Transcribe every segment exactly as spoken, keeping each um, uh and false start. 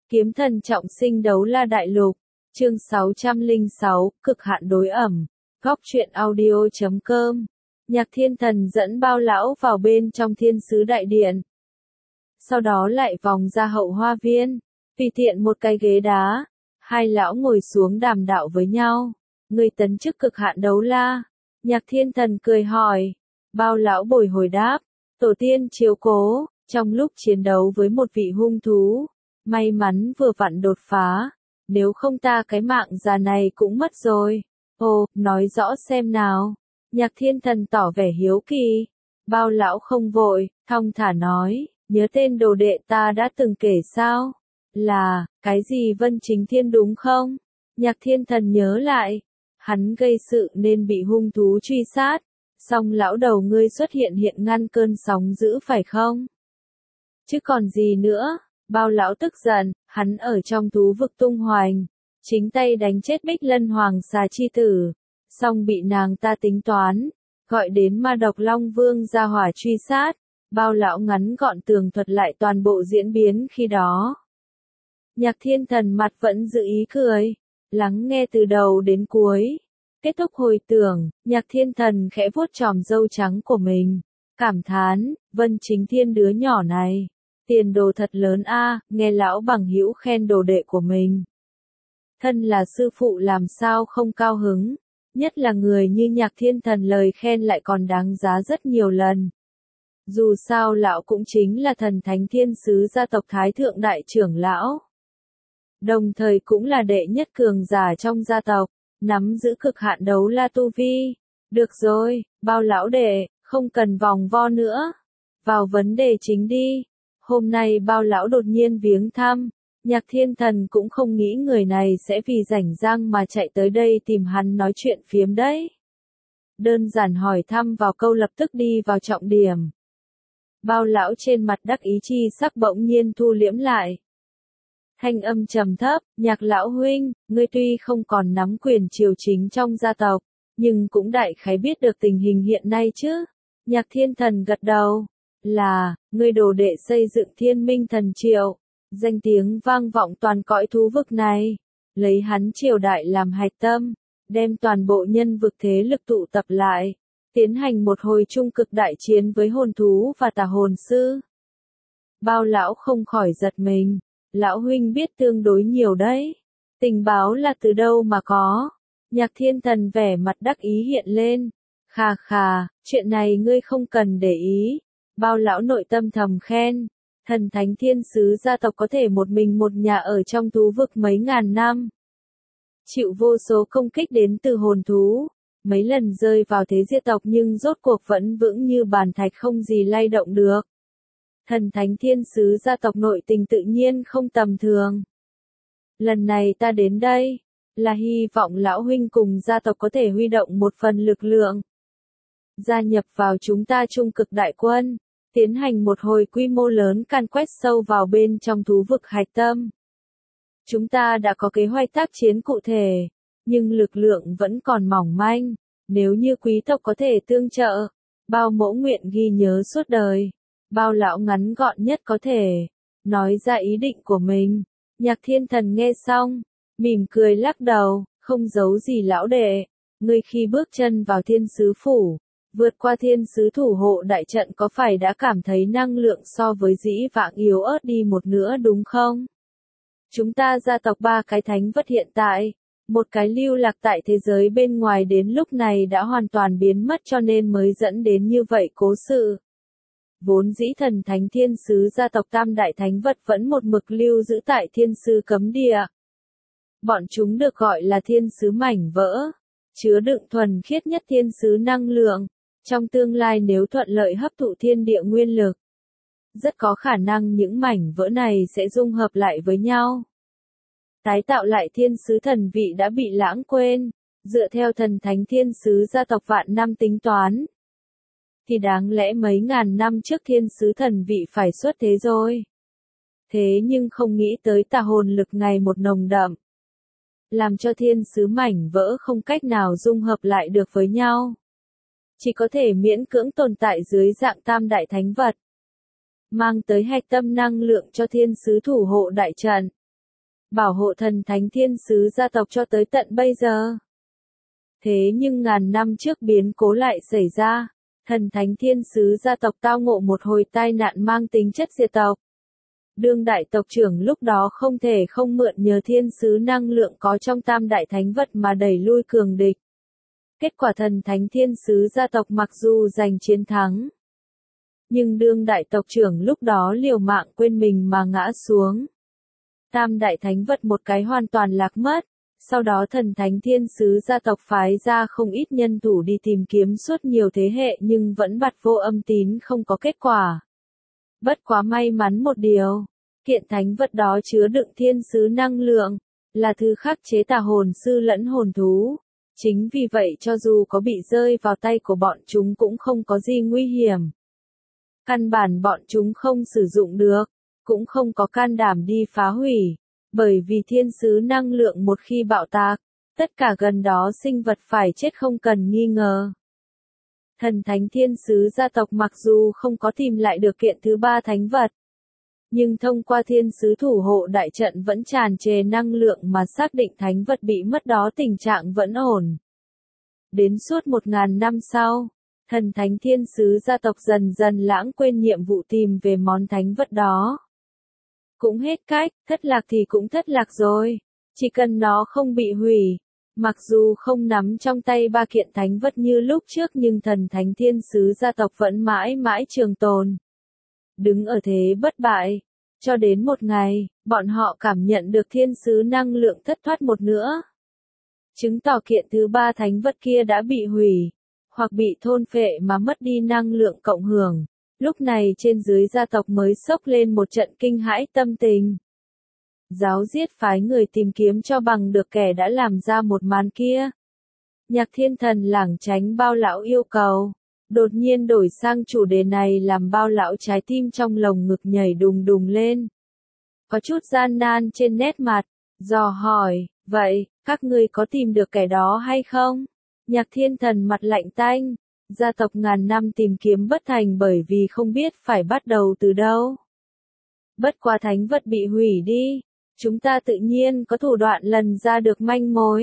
Kiếm thần trọng sinh đấu la đại lục, chương sáu trăm lẻ sáu, cực hạn đối ẩm, góc truyện audio chấm com. Nhạc Thiên Thần dẫn Bao lão vào bên trong Thiên sứ đại điện. Sau đó lại vòng ra hậu hoa viên, tùy tiện một cái ghế đá, hai lão ngồi xuống đàm đạo với nhau. Người tấn chức cực hạn đấu la. Nhạc Thiên Thần cười hỏi. Bao lão bồi hồi đáp, tổ tiên chiếu cố, trong lúc chiến đấu với một vị hung thú, may mắn vừa vặn đột phá, nếu không ta cái mạng già này cũng mất rồi. Ồ, nói rõ xem nào. Nhạc Thiên Thần tỏ vẻ hiếu kỳ. Bao lão không vội, thong thả nói, nhớ tên đồ đệ ta đã từng kể sao? Là, cái gì Vân Chính Thiên đúng không? Nhạc Thiên Thần nhớ lại, hắn gây sự nên bị hung thú truy sát, song lão đầu ngươi xuất hiện hiện ngăn cơn sóng dữ phải không? Chứ còn gì nữa? Bao lão tức giận, hắn ở trong thú vực tung hoành, chính tay đánh chết Bích Lân Hoàng xà chi tử, song bị nàng ta tính toán, gọi đến ma độc Long Vương ra hỏa truy sát. Bao lão ngắn gọn tường thuật lại toàn bộ diễn biến khi đó. Nhạc Thiên Thần mặt vẫn giữ ý cười, lắng nghe từ đầu đến cuối. Kết thúc hồi tưởng, Nhạc Thiên Thần khẽ vuốt chòm râu trắng của mình, cảm thán, Vân Chính Thiên đứa nhỏ này, tiền đồ thật lớn a, nghe lão bằng hữu khen đồ đệ của mình. Thân là sư phụ làm sao không cao hứng, nhất là người như Nhạc Thiên Thần lời khen lại còn đáng giá rất nhiều lần. Dù sao lão cũng chính là thần thánh thiên sứ gia tộc Thái Thượng Đại trưởng lão. Đồng thời cũng là đệ nhất cường giả trong gia tộc, nắm giữ cực hạn đấu la tu vi. Được rồi, Bao lão đệ, không cần vòng vo nữa. Vào vấn đề chính đi. Hôm nay Bao lão đột nhiên viếng thăm, Nhạc Thiên Thần cũng không nghĩ người này sẽ vì rảnh rang mà chạy tới đây tìm hắn nói chuyện phiếm đấy. Đơn giản hỏi thăm vào câu lập tức đi vào trọng điểm. Bao lão trên mặt đắc ý chi sắc bỗng nhiên thu liễm lại. Thanh âm trầm thấp, Nhạc lão huynh, ngươi tuy không còn nắm quyền triều chính trong gia tộc, nhưng cũng đại khái biết được tình hình hiện nay chứ. Nhạc Thiên Thần gật đầu, là, ngươi đồ đệ xây dựng Thiên Minh Thần Triệu, danh tiếng vang vọng toàn cõi thú vực này, lấy hắn triều đại làm hạch tâm, đem toàn bộ nhân vực thế lực tụ tập lại, tiến hành một hồi trung cực đại chiến với hồn thú và tà hồn sư. Bao lão không khỏi giật mình, lão huynh biết tương đối nhiều đấy, tình báo là từ đâu mà có? Nhạc Thiên Thần vẻ mặt đắc ý hiện lên, khà khà, chuyện này ngươi không cần để ý. Bao lão nội tâm thầm khen, thần thánh thiên sứ gia tộc có thể một mình một nhà ở trong thú vực mấy ngàn năm, chịu vô số công kích đến từ hồn thú, mấy lần rơi vào thế diệt tộc nhưng rốt cuộc vẫn vững như bàn thạch không gì lay động được. Thần thánh thiên sứ gia tộc nội tình tự nhiên không tầm thường. Lần này ta đến đây, là hy vọng lão huynh cùng gia tộc có thể huy động một phần lực lượng, gia nhập vào chúng ta trung cực đại quân, tiến hành một hồi quy mô lớn càn quét sâu vào bên trong thú vực hạch tâm. Chúng ta đã có kế hoạch tác chiến cụ thể, nhưng lực lượng vẫn còn mỏng manh, nếu như quý tộc có thể tương trợ, Bao mẫu nguyện ghi nhớ suốt đời. Bao lão ngắn gọn nhất có thể, nói ra ý định của mình. Nhạc Thiên Thần nghe xong, mỉm cười lắc đầu, không giấu gì lão đệ, ngươi khi bước chân vào thiên sứ phủ, vượt qua thiên sứ thủ hộ đại trận có phải đã cảm thấy năng lượng so với dĩ vãng yếu ớt đi một nửa đúng không? Chúng ta gia tộc ba cái thánh vật hiện tại, một cái lưu lạc tại thế giới bên ngoài đến lúc này đã hoàn toàn biến mất cho nên mới dẫn đến như vậy cố sự. Vốn dĩ thần thánh thiên sứ gia tộc tam đại thánh vật vẫn một mực lưu giữ tại thiên sứ cấm địa. Bọn chúng được gọi là thiên sứ mảnh vỡ, chứa đựng thuần khiết nhất thiên sứ năng lượng. Trong tương lai nếu thuận lợi hấp thụ thiên địa nguyên lực, rất có khả năng những mảnh vỡ này sẽ dung hợp lại với nhau, tái tạo lại thiên sứ thần vị đã bị lãng quên. Dựa theo thần thánh thiên sứ gia tộc vạn năm tính toán, thì đáng lẽ mấy ngàn năm trước thiên sứ thần vị phải xuất thế rồi. Thế nhưng không nghĩ tới tà hồn lực ngày một nồng đậm, làm cho thiên sứ mảnh vỡ không cách nào dung hợp lại được với nhau, chỉ có thể miễn cưỡng tồn tại dưới dạng tam đại thánh vật, mang tới hạch tâm năng lượng cho thiên sứ thủ hộ đại trận. bảo hộ thần thánh thiên sứ gia tộc cho tới tận bây giờ. Thế nhưng ngàn năm trước biến cố lại xảy ra, thần thánh thiên sứ gia tộc tao ngộ một hồi tai nạn mang tính chất diệt tộc. Đương đại tộc trưởng lúc đó không thể không mượn nhờ thiên sứ năng lượng có trong tam đại thánh vật mà đẩy lui cường địch. Kết quả thần thánh thiên sứ gia tộc mặc dù giành chiến thắng, nhưng đương đại tộc trưởng lúc đó liều mạng quên mình mà ngã xuống. Tam đại thánh vật một cái hoàn toàn lạc mất, sau đó thần thánh thiên sứ gia tộc phái ra không ít nhân thủ đi tìm kiếm suốt nhiều thế hệ nhưng vẫn bặt vô âm tín không có kết quả. Bất quá may mắn một điều, kiện thánh vật đó chứa đựng thiên sứ năng lượng, là thứ khắc chế tà hồn sư lẫn hồn thú. Chính vì vậy cho dù có bị rơi vào tay của bọn chúng cũng không có gì nguy hiểm. Căn bản bọn chúng không sử dụng được, cũng không có can đảm đi phá hủy, bởi vì thiên sứ năng lượng một khi bạo tạc, tất cả gần đó sinh vật phải chết không cần nghi ngờ. Thần thánh thiên sứ gia tộc mặc dù không có tìm lại được kiện thứ ba thánh vật, nhưng thông qua thiên sứ thủ hộ đại trận vẫn tràn trề năng lượng mà xác định thánh vật bị mất đó tình trạng vẫn ổn. Đến suốt một ngàn năm sau, thần thánh thiên sứ gia tộc dần dần lãng quên nhiệm vụ tìm về món thánh vật đó. Cũng hết cách, thất lạc thì cũng thất lạc rồi, chỉ cần nó không bị hủy. Mặc dù không nắm trong tay ba kiện thánh vật như lúc trước nhưng thần thánh thiên sứ gia tộc vẫn mãi mãi trường tồn. Đứng ở thế bất bại, cho đến một ngày, bọn họ cảm nhận được thiên sứ năng lượng thất thoát một nữa. Chứng tỏ kiện thứ ba thánh vật kia đã bị hủy, hoặc bị thôn phệ mà mất đi năng lượng cộng hưởng. Lúc này trên dưới gia tộc mới sốc lên một trận kinh hãi tâm tình. Giáo giết phái người tìm kiếm cho bằng được kẻ đã làm ra một màn kia. Nhạc thiên thần lảng tránh bao lão yêu cầu. Đột nhiên đổi sang chủ đề này làm bao lão trái tim trong lồng ngực nhảy đùng đùng lên. Có chút gian nan trên nét mặt, dò hỏi, vậy, các ngươi có tìm được kẻ đó hay không? Nhạc thiên thần mặt lạnh tanh, gia tộc ngàn năm tìm kiếm bất thành bởi vì không biết phải bắt đầu từ đâu. Bất quá thánh vật bị hủy đi, chúng ta tự nhiên có thủ đoạn lần ra được manh mối.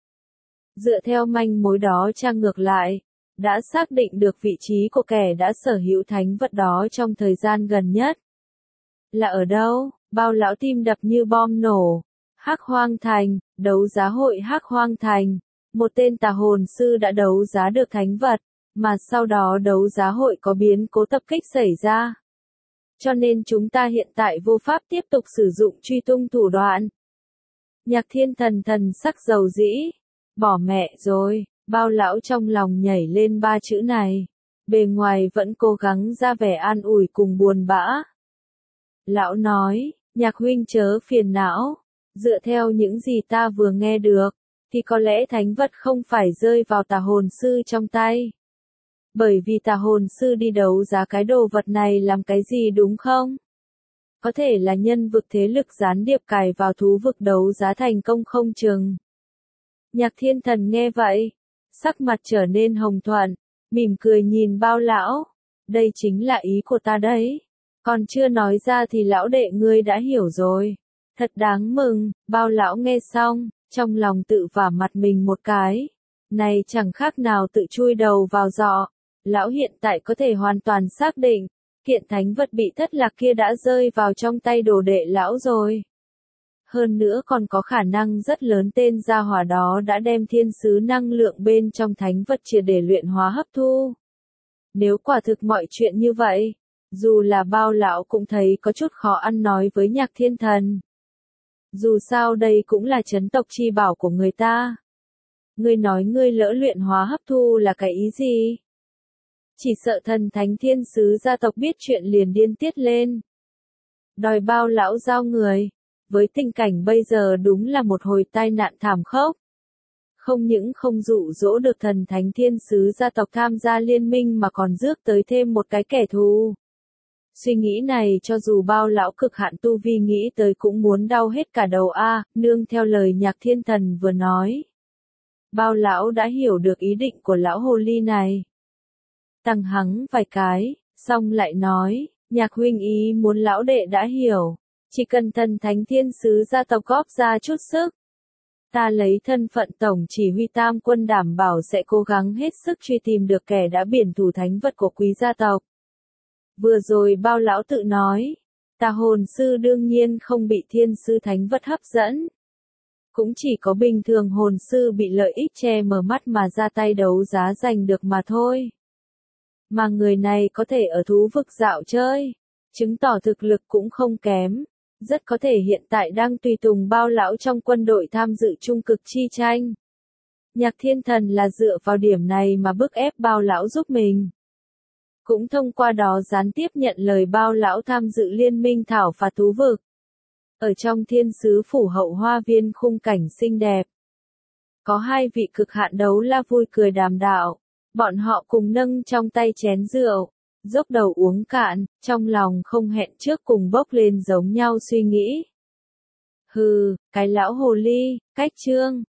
Dựa theo manh mối đó tra ngược lại, đã xác định được vị trí của kẻ đã sở hữu thánh vật đó trong thời gian gần nhất. Là ở đâu? Bao lão tim đập như bom nổ. Hắc Hoang Thành, đấu giá hội Hắc Hoang Thành. Một tên tà hồn sư đã đấu giá được thánh vật, mà sau đó đấu giá hội có biến cố tập kích xảy ra. Cho nên chúng ta hiện tại vô pháp tiếp tục sử dụng truy tung thủ đoạn. Nhạc thiên thần thần sắc dầu dĩ. Bỏ mẹ rồi, bao lão trong lòng nhảy lên ba chữ này. Bề ngoài vẫn cố gắng ra vẻ an ủi cùng buồn bã. Lão nói, nhạc huynh chớ phiền não. Dựa theo những gì ta vừa nghe được, thì có lẽ thánh vật không phải rơi vào tà hồn sư trong tay. Bởi vì tà hồn sư đi đấu giá cái đồ vật này làm cái gì đúng không? Có thể là nhân vực thế lực gián điệp cài vào thú vực đấu giá thành công không chừng. Nhạc thiên thần nghe vậy, sắc mặt trở nên hồng thuận, mỉm cười nhìn bao lão. Đây chính là ý của ta đấy. Còn chưa nói ra thì lão đệ ngươi đã hiểu rồi. Thật đáng mừng, bao lão nghe xong, trong lòng tự vả mặt mình một cái. Này chẳng khác nào tự chui đầu vào giọ. Lão hiện tại có thể hoàn toàn xác định, kiện thánh vật bị thất lạc kia đã rơi vào trong tay đồ đệ lão rồi. Hơn nữa còn có khả năng rất lớn tên gia hỏa đó đã đem thiên sứ năng lượng bên trong thánh vật triệt để luyện hóa hấp thu. Nếu quả thực mọi chuyện như vậy, dù là bao lão cũng thấy có chút khó ăn nói với nhạc thiên thần. Dù sao đây cũng là chấn tộc chi bảo của người ta. Ngươi nói ngươi lỡ luyện hóa hấp thu là cái ý gì? Chỉ sợ thần thánh thiên sứ gia tộc biết chuyện liền điên tiết lên. Đòi bao lão giao người. Với tình cảnh bây giờ đúng là một hồi tai nạn thảm khốc. Không những không dụ dỗ được thần thánh thiên sứ gia tộc tham gia liên minh mà còn rước tới thêm một cái kẻ thù. Suy nghĩ này cho dù bao lão cực hạn tu vi nghĩ tới cũng muốn đau hết cả đầu a, nương theo lời nhạc thiên thần vừa nói. Bao lão đã hiểu được ý định của lão hồ ly này. Tăng hắng vài cái, xong lại nói, nhạc huynh ý muốn lão đệ đã hiểu. Chỉ cần thần thánh thiên sứ gia tộc góp ra chút sức. Ta lấy thân phận tổng chỉ huy tam quân đảm bảo sẽ cố gắng hết sức truy tìm được kẻ đã biển thủ thánh vật của quý gia tộc. Vừa rồi bao lão tự nói, tà hồn sư đương nhiên không bị thiên sứ thánh vật hấp dẫn. Cũng chỉ có bình thường hồn sư bị lợi ích che mờ mắt mà ra tay đấu giá giành được mà thôi. Mà người này có thể ở thú vực dạo chơi, chứng tỏ thực lực cũng không kém. Rất có thể hiện tại đang tùy tùng bao lão trong quân đội tham dự trung cực chi tranh. Nhạc Thiên Thần là dựa vào điểm này mà bức ép bao lão giúp mình. Cũng thông qua đó gián tiếp nhận lời bao lão tham dự liên minh thảo phạt thú vực. Ở trong thiên sứ phủ hậu hoa viên khung cảnh xinh đẹp. Có hai vị cực hạn đấu la vui cười đàm đạo. Bọn họ cùng nâng trong tay chén rượu. Dốc đầu uống cạn, trong lòng không hẹn trước cùng bốc lên giống nhau suy nghĩ. Hừ, cái lão hồ ly, cách trương.